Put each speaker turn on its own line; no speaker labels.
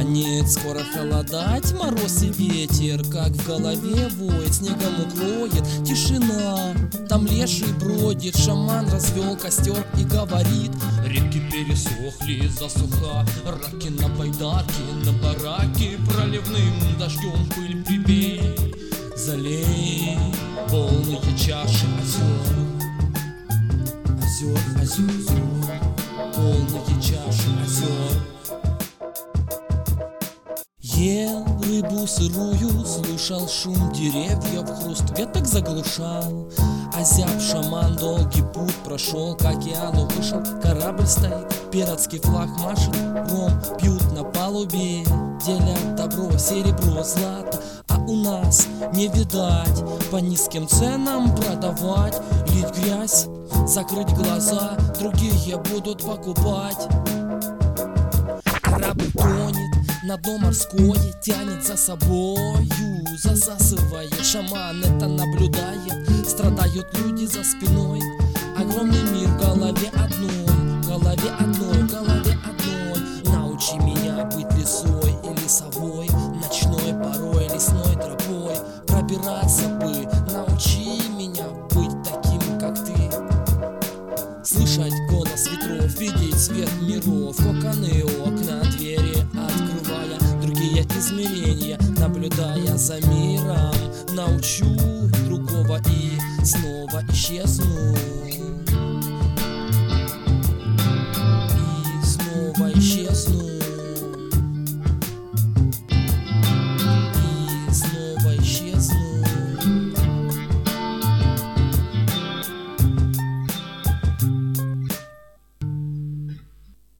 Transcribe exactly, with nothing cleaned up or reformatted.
Станет скоро холодать, мороз и ветер, как в голове воет, снегом укроет тишина. Там леший бродит, шаман развел костер и говорит: реки пересохли засуха, раки на байдарке, на бараке, проливным дождем пыль прибей, залей полные чаши озер, озер, озер, полные чаши озер. Ел рыбу сырую, слушал шум деревьев, хруст веток заглушал. Озяб шаман долгий путь прошел, к океану вышел, корабль стоит, пиратский флаг машет, ром пьют на палубе, делят добро, серебро, злато. А у нас не видать, по низким ценам продавать, лить грязь, закрыть глаза, другие будут покупать. Корабль тонет, на дно морское тянет за собою, засасывает, шаман это наблюдает, страдают люди за спиной. Огромный мир в голове одной, в голове одной, в голове одной. Научи меня быть лисой и лесовой, ночной порой, лесной тропой пробираться бы. Научи меня быть таким, как ты, слышать голос ветров, видеть свет миров, коконы, окна, двери открывая, другие измерения, наблюдая за миром. Научу другого и снова исчезну.